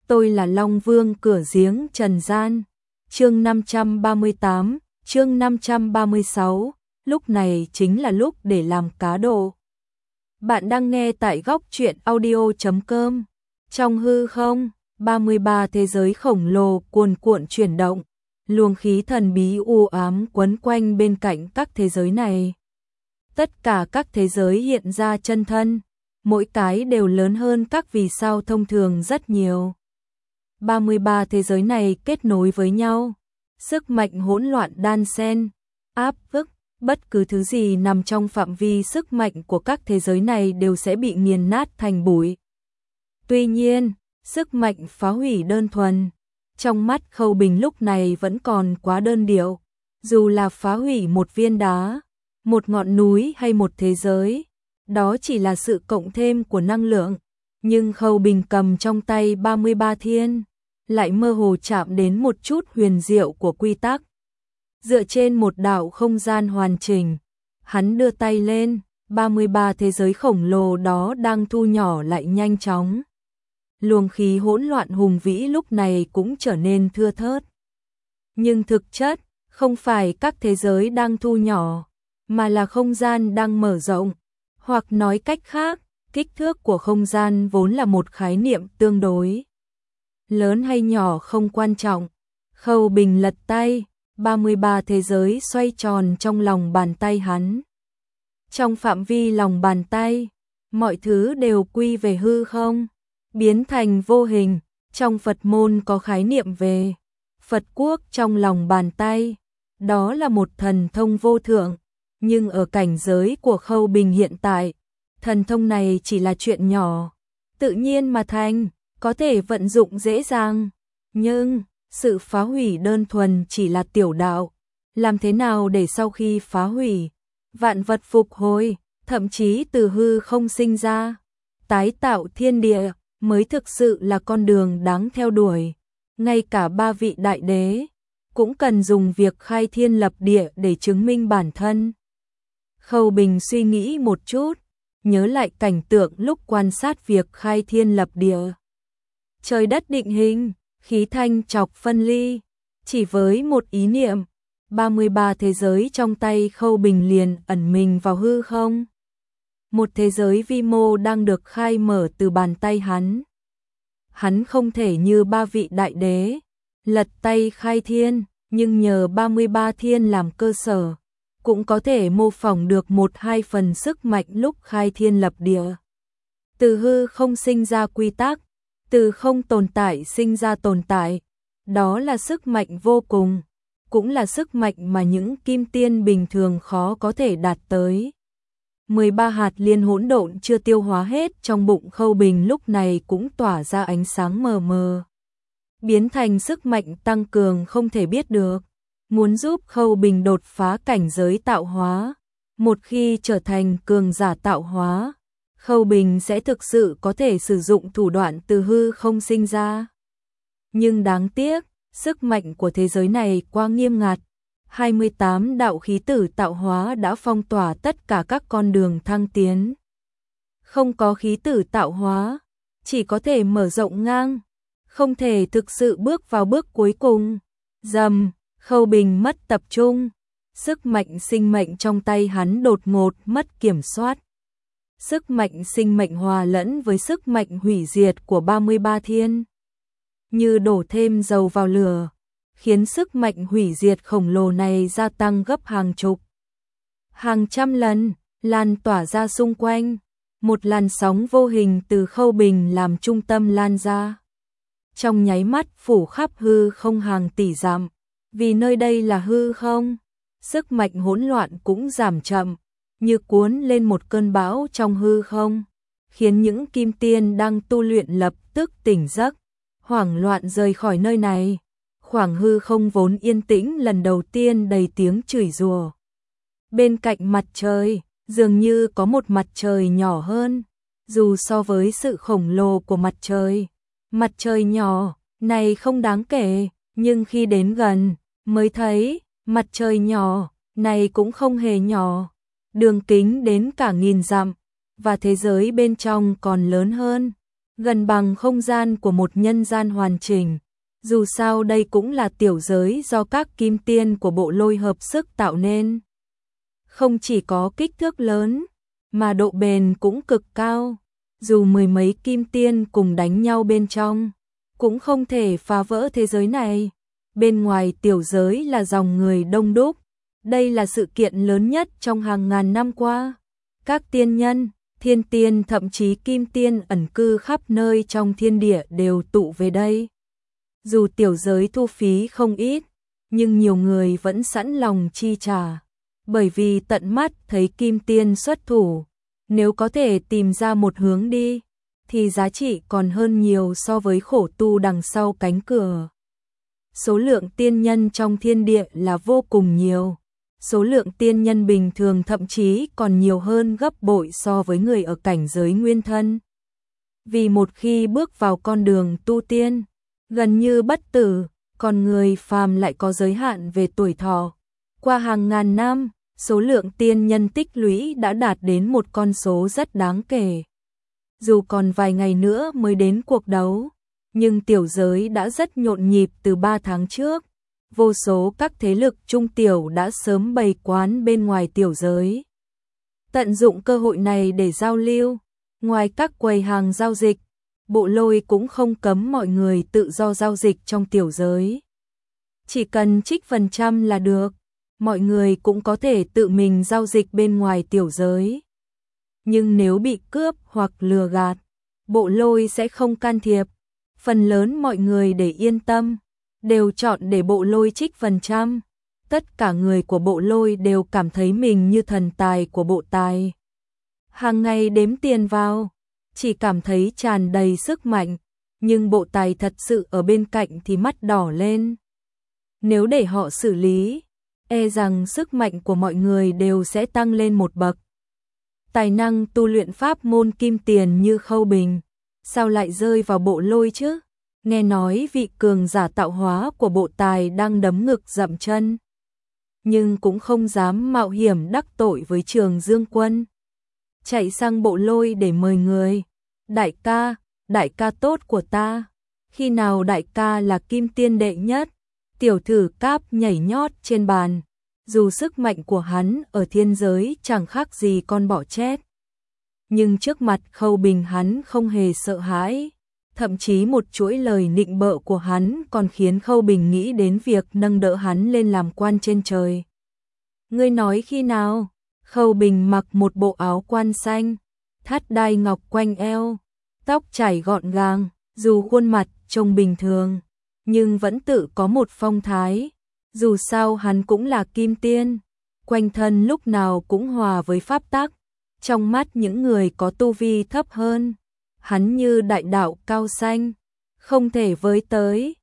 tôi là Long Vương cửa giếng trần gian. Chương 538, chương 536, lúc này chính là lúc để làm cá độ. Bạn đang nghe tại góc truyện audio.com. Trong hư không, 33 thế giới khổng lồ cuồn cuộn chuyển động, luồng khí thần bí u ám quấn quanh bên cạnh các thế giới này. Tất cả các thế giới hiện ra chân thân, mỗi cái đều lớn hơn các vì sao thông thường rất nhiều. 33 thế giới này kết nối với nhau, sức mạnh hỗn loạn đan xen, áp bức, bất cứ thứ gì nằm trong phạm vi sức mạnh của các thế giới này đều sẽ bị nghiền nát thành bụi. Tuy nhiên, sức mạnh phá hủy đơn thuần, trong mắt Khâu Bình lúc này vẫn còn quá đơn điệu, dù là phá hủy một viên đá, một ngọn núi hay một thế giới, đó chỉ là sự cộng thêm của năng lượng, nhưng Khâu Bình cầm trong tay 33 thiên, lại mơ hồ chạm đến một chút huyền diệu của quy tắc. Dựa trên một đạo không gian hoàn chỉnh, hắn đưa tay lên, 33 thế giới khổng lồ đó đang thu nhỏ lại nhanh chóng. Luồng khí hỗn loạn hùng vĩ lúc này cũng trở nên thưa thớt. Nhưng thực chất, không phải các thế giới đang thu nhỏ, mà là không gian đang mở rộng. Hoặc nói cách khác, kích thước của không gian vốn là một khái niệm tương đối. Lớn hay nhỏ không quan trọng. Khâu Bình lật tay, 33 thế giới xoay tròn trong lòng bàn tay hắn. Trong phạm vi lòng bàn tay, mọi thứ đều quy về hư không, biến thành vô hình. Trong Phật môn có khái niệm về Phật quốc trong lòng bàn tay, đó là một thần thông vô thượng, nhưng ở cảnh giới của Khâu Bình hiện tại, thần thông này chỉ là chuyện nhỏ, tự nhiên mà thành, có thể vận dụng dễ dàng, nhưng sự phá hủy đơn thuần chỉ là tiểu đạo. Làm thế nào để sau khi phá hủy, vạn vật phục hồi, thậm chí từ hư không sinh ra, tái tạo thiên địa, mới thực sự là con đường đáng theo đuổi. Ngay cả ba vị đại đế cũng cần dùng việc khai thiên lập địa để chứng minh bản thân. Khâu Bình suy nghĩ một chút, nhớ lại cảnh tượng lúc quan sát việc khai thiên lập địa. Trời đất định hình, khí thanh chọc phân ly, chỉ với một ý niệm, 33 thế giới trong tay Khâu Bình liền ẩn mình vào hư không. Một thế giới vi mô đang được khai mở từ bàn tay hắn. Hắn không thể như ba vị đại đế, lật tay khai thiên, nhưng nhờ 33 thiên làm cơ sở, cũng có thể mô phỏng được 1-2 phần sức mạnh lúc khai thiên lập địa. Từ hư không sinh ra quy tắc, từ không tồn tại sinh ra tồn tại, đó là sức mạnh vô cùng, cũng là sức mạnh mà những kim tiên bình thường khó có thể đạt tới. 13 hạt liên hỗn độn chưa tiêu hóa hết trong bụng Khâu Bình lúc này cũng tỏa ra ánh sáng mờ mờ, biến thành sức mạnh tăng cường không thể biết được. Muốn giúp Khâu Bình đột phá cảnh giới tạo hóa, một khi trở thành cường giả tạo hóa, Khâu Bình sẽ thực sự có thể sử dụng thủ đoạn từ hư không sinh ra. Nhưng đáng tiếc, sức mạnh của thế giới này quá nghiêm ngặt. 28 đạo khí tử tạo hóa đã phong tỏa tất cả các con đường thăng tiến. Không có khí tử tạo hóa, chỉ có thể mở rộng ngang, không thể thực sự bước vào bước cuối cùng. Dầm, Khâu Bình mất tập trung, sức mạnh sinh mệnh trong tay hắn đột ngột mất kiểm soát. Sức mạnh sinh mệnh hòa lẫn với sức mạnh hủy diệt của 33 thiên, như đổ thêm dầu vào lửa, khiến sức mạnh hủy diệt khổng lồ này gia tăng gấp hàng chục, hàng trăm lần, lan tỏa ra xung quanh. Một làn sóng vô hình từ Khâu Bình làm trung tâm lan ra, trong nháy mắt phủ khắp hư không hàng tỷ dặm. Vì nơi đây là hư không, sức mạnh hỗn loạn cũng giảm chậm, như cuốn lên một cơn bão trong hư không, khiến những kim tiên đang tu luyện lập tức tỉnh giấc, hoảng loạn rời khỏi nơi này. Khoảng hư không vốn yên tĩnh lần đầu tiên đầy tiếng chửi rủa. Bên cạnh mặt trời, dường như có một mặt trời nhỏ hơn, dù so với sự khổng lồ của mặt trời nhỏ này không đáng kể, nhưng khi đến gần, mới thấy, mặt trời nhỏ này cũng không hề nhỏ, đường kính đến cả nghìn dặm, và thế giới bên trong còn lớn hơn. gần bằng không gian của một nhân gian hoàn chỉnh. Dù sao đây cũng là tiểu giới do các kim tiên của bộ lôi hợp sức tạo nên. Không chỉ có kích thước lớn, mà độ bền cũng cực cao. Dù mười mấy kim tiên cùng đánh nhau bên trong, cũng không thể phá vỡ thế giới này. Bên ngoài tiểu giới là dòng người đông đúc. Đây là sự kiện lớn nhất trong hàng ngàn năm qua. Các tiên nhân, thiên tiên thậm chí kim tiên ẩn cư khắp nơi trong thiên địa đều tụ về đây. Dù tiểu giới thu phí không ít, nhưng nhiều người vẫn sẵn lòng chi trả. Bởi vì tận mắt thấy kim tiên xuất thủ, nếu có thể tìm ra một hướng đi, thì giá trị còn hơn nhiều so với khổ tu đằng sau cánh cửa. Số lượng tiên nhân trong thiên địa là vô cùng nhiều. Số lượng tiên nhân bình thường thậm chí còn nhiều hơn gấp bội so với người ở cảnh giới nguyên thân. Vì một khi bước vào con đường tu tiên, gần như bất tử, còn người phàm lại có giới hạn về tuổi thọ. Qua hàng ngàn năm, số lượng tiên nhân tích lũy đã đạt đến một con số rất đáng kể. Dù còn vài ngày nữa mới đến cuộc đấu, nhưng tiểu giới đã rất nhộn nhịp từ 3 tháng trước. Vô số các thế lực trung tiểu đã sớm bày quán bên ngoài tiểu giới. Tận dụng cơ hội này để giao lưu, ngoài các quầy hàng giao dịch, bộ lôi cũng không cấm mọi người tự do giao dịch trong tiểu giới. Chỉ cần trích phần trăm là được, mọi người cũng có thể tự mình giao dịch bên ngoài tiểu giới. Nhưng nếu bị cướp hoặc lừa gạt, bộ lôi sẽ không can thiệp. Phần lớn mọi người để yên tâm, đều chọn để bộ lôi trích phần trăm. Tất cả người của bộ lôi đều cảm thấy mình như thần tài của bộ tài. Hàng ngày đếm tiền vào, chỉ cảm thấy tràn đầy sức mạnh, nhưng bộ tài thật sự ở bên cạnh thì mắt đỏ lên. Nếu để họ xử lý, e rằng sức mạnh của mọi người đều sẽ tăng lên một bậc. Tài năng tu luyện pháp môn kim tiền như Khâu Bình, sao lại rơi vào bộ lôi chứ? Nghe nói vị cường giả tạo hóa của bộ tài đang đấm ngực dậm chân, nhưng cũng không dám mạo hiểm đắc tội với Trường Dương Quân. Chạy sang bộ lôi để mời người. Đại ca tốt của ta. Khi nào đại ca là kim tiên đệ nhất? Tiểu thử cáp nhảy nhót trên bàn. Dù sức mạnh của hắn ở thiên giới chẳng khác gì con bọ chết, nhưng trước mặt Khâu Bình hắn không hề sợ hãi. Thậm chí một chuỗi lời nịnh bợ của hắn còn khiến Khâu Bình nghĩ đến việc nâng đỡ hắn lên làm quan trên trời. Ngươi nói khi nào? Khâu Bình mặc một bộ áo quan xanh, thắt đai ngọc quanh eo, tóc chải gọn gàng, dù khuôn mặt trông bình thường, nhưng vẫn tự có một phong thái. Dù sao hắn cũng là kim tiên, quanh thân lúc nào cũng hòa với pháp tắc. Trong mắt những người có tu vi thấp hơn, hắn như đại đạo cao xanh, không thể với tới.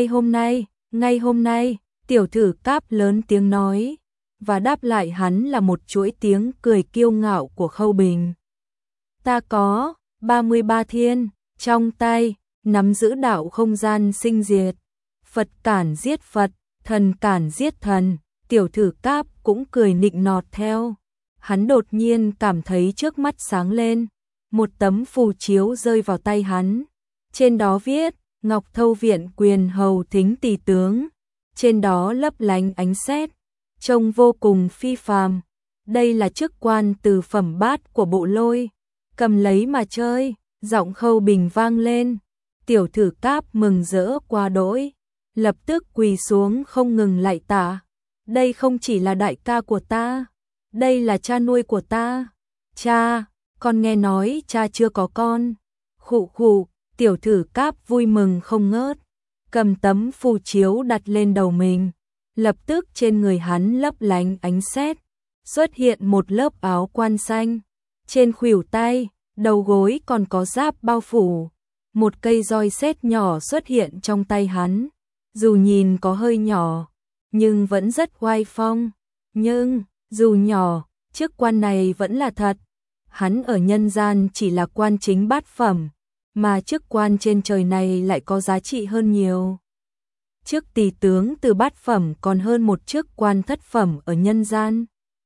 Ngay hôm nay, tiểu thử cáp lớn tiếng nói, và đáp lại hắn là một chuỗi tiếng cười kiêu ngạo của Khâu Bình. Ta có 33 thiên, trong tay, nắm giữ đạo không gian sinh diệt, Phật cản giết Phật, thần cản giết thần. Tiểu thử cáp cũng cười nịnh nọt theo. Hắn đột nhiên cảm thấy trước mắt sáng lên, một tấm phù chiếu rơi vào tay hắn. Trên đó viết, Ngọc Thâu Viện Quyền Hầu Thính Tỳ Tướng. Trên đó lấp lánh ánh sét, trông vô cùng phi phàm. Đây là chức quan từ phẩm bát của bộ lôi. Cầm lấy mà chơi, giọng Khâu Bình vang lên. Tiểu thử cáp mừng rỡ quá đỗi, lập tức quỳ xuống không ngừng lạy tạ. Đây không chỉ là đại ca của ta, đây là cha nuôi của ta. Cha, con nghe nói cha chưa có con. Khụ khụ, tiểu thử cáp vui mừng không ngớt, cầm tấm phù chiếu đặt lên đầu mình. Lập tức trên người hắn lấp lánh ánh sét, xuất hiện một lớp áo quan xanh. Trên khuỷu tay, đầu gối còn có giáp bao phủ. Một cây roi sét nhỏ xuất hiện trong tay hắn. Dù nhìn có hơi nhỏ, nhưng vẫn rất oai phong. Nhưng, dù nhỏ, chức quan này vẫn là thật. Hắn ở nhân gian chỉ là quan chính bát phẩm, mà chức quan trên trời này lại có giá trị hơn nhiều. Chức tỳ tướng từ bát phẩm còn hơn một chức quan thất phẩm ở nhân gian.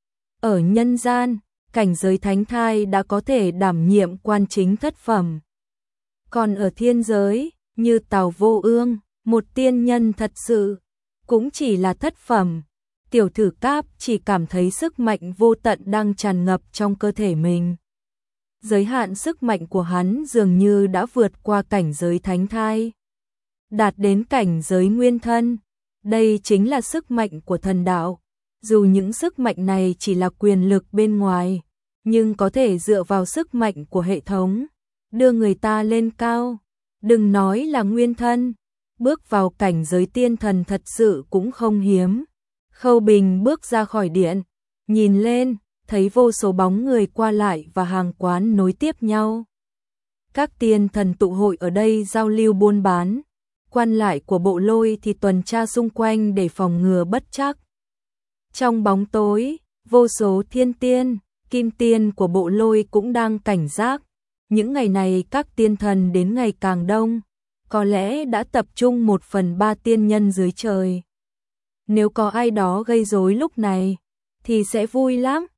Ở nhân gian, cảnh giới thánh thai đã có thể đảm nhiệm quan chính thất phẩm. Còn ở thiên giới, như Tào Vô Ương, một tiên nhân thật sự, cũng chỉ là thất phẩm. Tiểu Thử Cáp chỉ cảm thấy sức mạnh vô tận đang tràn ngập trong cơ thể mình. Giới hạn sức mạnh của hắn dường như đã vượt qua cảnh giới thánh thai, đạt đến cảnh giới nguyên thân. Đây chính là sức mạnh của thần đạo. Dù những sức mạnh này chỉ là quyền lực bên ngoài, nhưng có thể dựa vào sức mạnh của hệ thống, đưa người ta lên cao. Đừng nói là nguyên thân, bước vào cảnh giới tiên thần thật sự cũng không hiếm. Khâu Bình bước ra khỏi điện, nhìn lên, thấy vô số bóng người qua lại và hàng quán nối tiếp nhau. Các tiên thần tụ hội ở đây giao lưu buôn bán, quan lại của Bộ Lôi thì tuần tra xung quanh để phòng ngừa bất trắc. Trong bóng tối, vô số thiên tiên, kim tiên của Bộ Lôi cũng đang cảnh giác. Những ngày này các tiên thần đến ngày càng đông, có lẽ đã tập trung 1/3 tiên nhân dưới trời. Nếu có ai đó gây rối lúc này, thì sẽ vui lắm.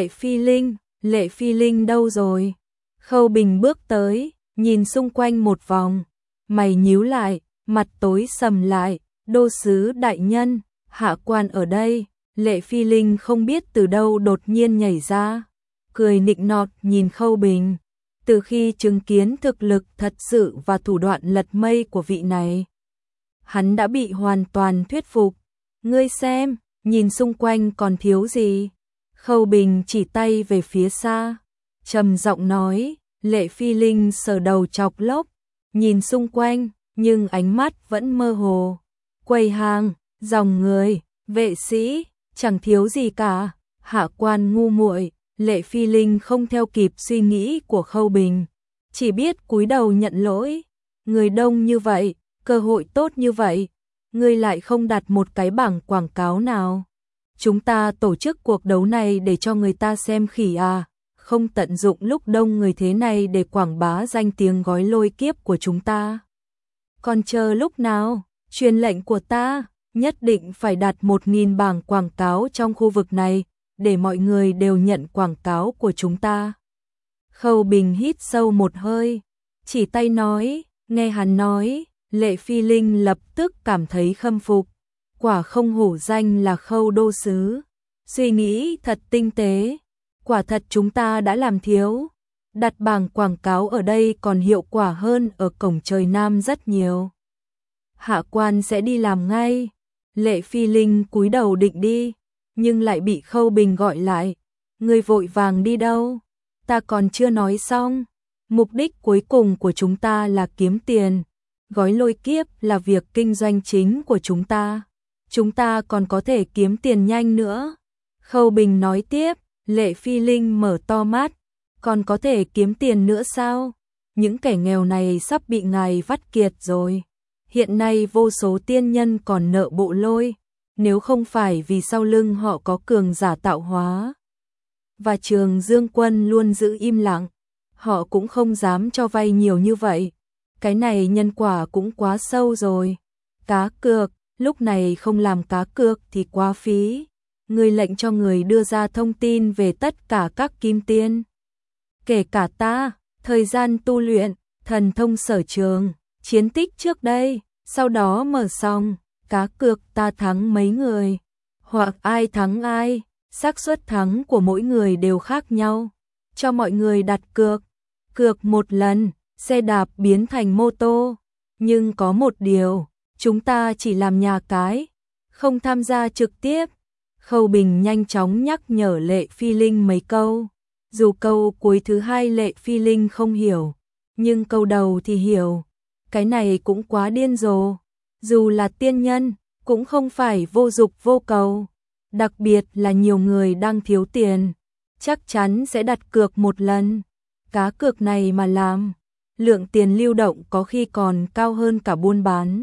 Lệ Phi Linh đâu rồi? Khâu Bình bước tới, nhìn xung quanh một vòng, mày nhíu lại, mặt tối sầm lại. Đô sứ đại nhân, hạ quan ở đây. Lệ Phi Linh không biết từ đâu đột nhiên nhảy ra, cười nịnh nọt nhìn Khâu Bình. Từ khi chứng kiến thực lực thật sự và thủ đoạn lật mây của vị này, hắn đã bị hoàn toàn thuyết phục. Ngươi xem, nhìn xung quanh còn thiếu gì? Khâu Bình chỉ tay về phía xa, trầm giọng nói. Lệ Phi Linh sờ đầu chọc lốc, nhìn xung quanh, nhưng ánh mắt vẫn mơ hồ. Quầy hàng, dòng người, vệ sĩ, chẳng thiếu gì cả. Hạ quan ngu muội. Lệ Phi Linh không theo kịp suy nghĩ của Khâu Bình, chỉ biết cúi đầu nhận lỗi. Người đông như vậy, cơ hội tốt như vậy, ngươi lại không đặt một cái bảng quảng cáo nào? Chúng ta tổ chức cuộc đấu này để cho người ta xem khỉ à? Không tận dụng lúc đông người thế này để quảng bá danh tiếng gói lôi kiếp của chúng ta. Còn chờ lúc nào? Truyền lệnh của ta, nhất định phải đặt 1000 bảng quảng cáo trong khu vực này, để mọi người đều nhận quảng cáo của chúng ta. Khâu Bình hít sâu một hơi, chỉ tay nói. Nghe hắn nói, Lệ Phi Linh lập tức cảm thấy khâm phục. Quả không hổ danh là Khâu đô sứ, suy nghĩ thật tinh tế. Quả thật chúng ta đã làm thiếu, đặt bảng quảng cáo ở đây còn hiệu quả hơn ở cổng trời Nam rất nhiều. Hạ quan sẽ đi làm ngay. Lệ Phi Linh cúi đầu định đi, nhưng lại bị Khâu Bình gọi lại. Ngươi vội vàng đi đâu? Ta còn chưa nói xong. Mục đích cuối cùng của chúng ta là kiếm tiền. Gói lôi kiếp là việc kinh doanh chính của chúng ta. Chúng ta còn có thể kiếm tiền nhanh nữa. Khâu Bình nói tiếp. Lệ Phi Linh mở to mắt. Còn có thể kiếm tiền nữa sao? Những kẻ nghèo này sắp bị ngài vắt kiệt rồi. Hiện nay vô số tiên nhân còn nợ Bộ Lôi. Nếu không phải vì sau lưng họ có cường giả tạo hóa, và Trường Dương Quân luôn giữ im lặng, họ cũng không dám cho vay nhiều như vậy. Cái này nhân quả cũng quá sâu rồi. Cá cược, lúc này không làm cá cược thì quá phí. Người lệnh cho người đưa ra thông tin về tất cả các kim tiên, kể cả ta, thời gian tu luyện, thần thông sở trường, chiến tích trước đây, sau đó mở xong. Cá cược ta thắng mấy người, hoặc ai thắng ai, xác suất thắng của mỗi người đều khác nhau. Cho mọi người đặt cược, cược một lần, xe đạp biến thành mô tô. Nhưng có một điều, chúng ta chỉ làm nhà cái, không tham gia trực tiếp. Khâu Bình nhanh chóng nhắc nhở Lệ Phi Linh mấy câu. Dù câu cuối thứ hai Lệ Phi Linh không hiểu, nhưng câu đầu thì hiểu. Cái này cũng quá điên rồ. Dù là tiên nhân, cũng không phải vô dục vô cầu. Đặc biệt là nhiều người đang thiếu tiền, chắc chắn sẽ đặt cược một lần. Cá cược này mà làm, lượng tiền lưu động có khi còn cao hơn cả buôn bán.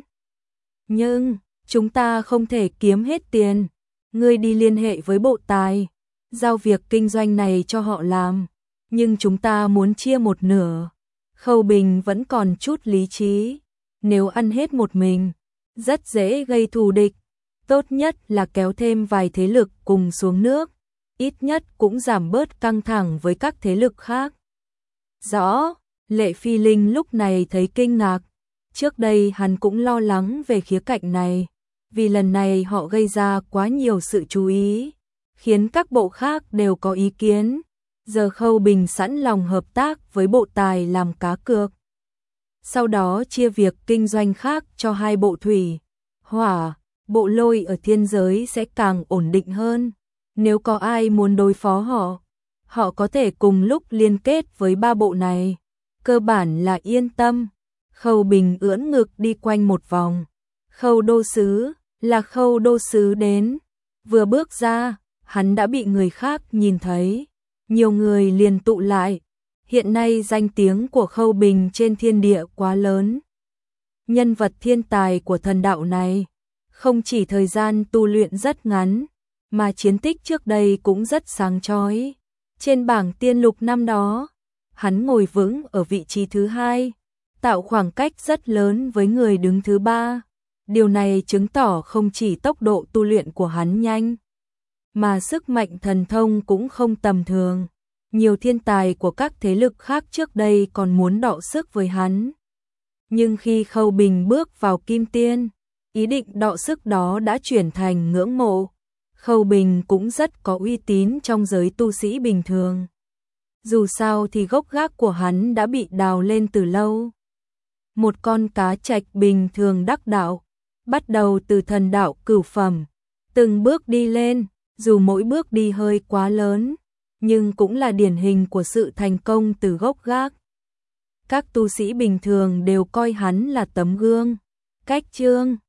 Nhưng, chúng ta không thể kiếm hết tiền. Ngươi đi liên hệ với bộ tài, giao việc kinh doanh này cho họ làm. Nhưng chúng ta muốn chia một nửa. Khâu Bình vẫn còn chút lý trí. Nếu ăn hết một mình, rất dễ gây thù địch. Tốt nhất là kéo thêm vài thế lực cùng xuống nước, ít nhất cũng giảm bớt căng thẳng với các thế lực khác. Rõ, Lệ Phi Linh lúc này thấy kinh ngạc, trước đây hắn cũng lo lắng về khía cạnh này, vì lần này họ gây ra quá nhiều sự chú ý, khiến các bộ khác đều có ý kiến. Giờ Khâu Bình sẵn lòng hợp tác với bộ tài làm cá cược. Sau đó chia việc kinh doanh khác cho hai bộ thủy, hỏa, bộ lôi ở thiên giới sẽ càng ổn định hơn. Nếu có ai muốn đối phó họ có thể cùng lúc liên kết với ba bộ này. Cơ bản là yên tâm. Khâu Bình ưỡn ngực đi quanh một vòng. Khâu đô sứ, là Khâu đô sứ đến. Vừa bước ra, hắn đã bị người khác nhìn thấy. Nhiều người liền tụ lại. Hiện nay danh tiếng của Khâu Bình trên thiên địa quá lớn. Nhân vật thiên tài của thần đạo này, không chỉ thời gian tu luyện rất ngắn, mà chiến tích trước đây cũng rất sáng chói. Trên bảng tiên lục năm đó, hắn ngồi vững ở vị trí thứ 2, tạo khoảng cách rất lớn với người đứng thứ 3. Điều này chứng tỏ không chỉ tốc độ tu luyện của hắn nhanh, mà sức mạnh thần thông cũng không tầm thường. Nhiều thiên tài của các thế lực khác trước đây còn muốn đọ sức với hắn. Nhưng khi Khâu Bình bước vào Kim Tiên, ý định đọ sức đó đã chuyển thành ngưỡng mộ. Khâu Bình cũng rất có uy tín trong giới tu sĩ bình thường. Dù sao thì gốc gác của hắn đã bị đào lên từ lâu. Một con cá trạch bình thường đắc đạo, bắt đầu từ thần đạo cửu phẩm, từng bước đi lên, dù mỗi bước đi hơi quá lớn, nhưng cũng là điển hình của sự thành công từ gốc gác. Các tu sĩ bình thường đều coi hắn là tấm gương. Cách chương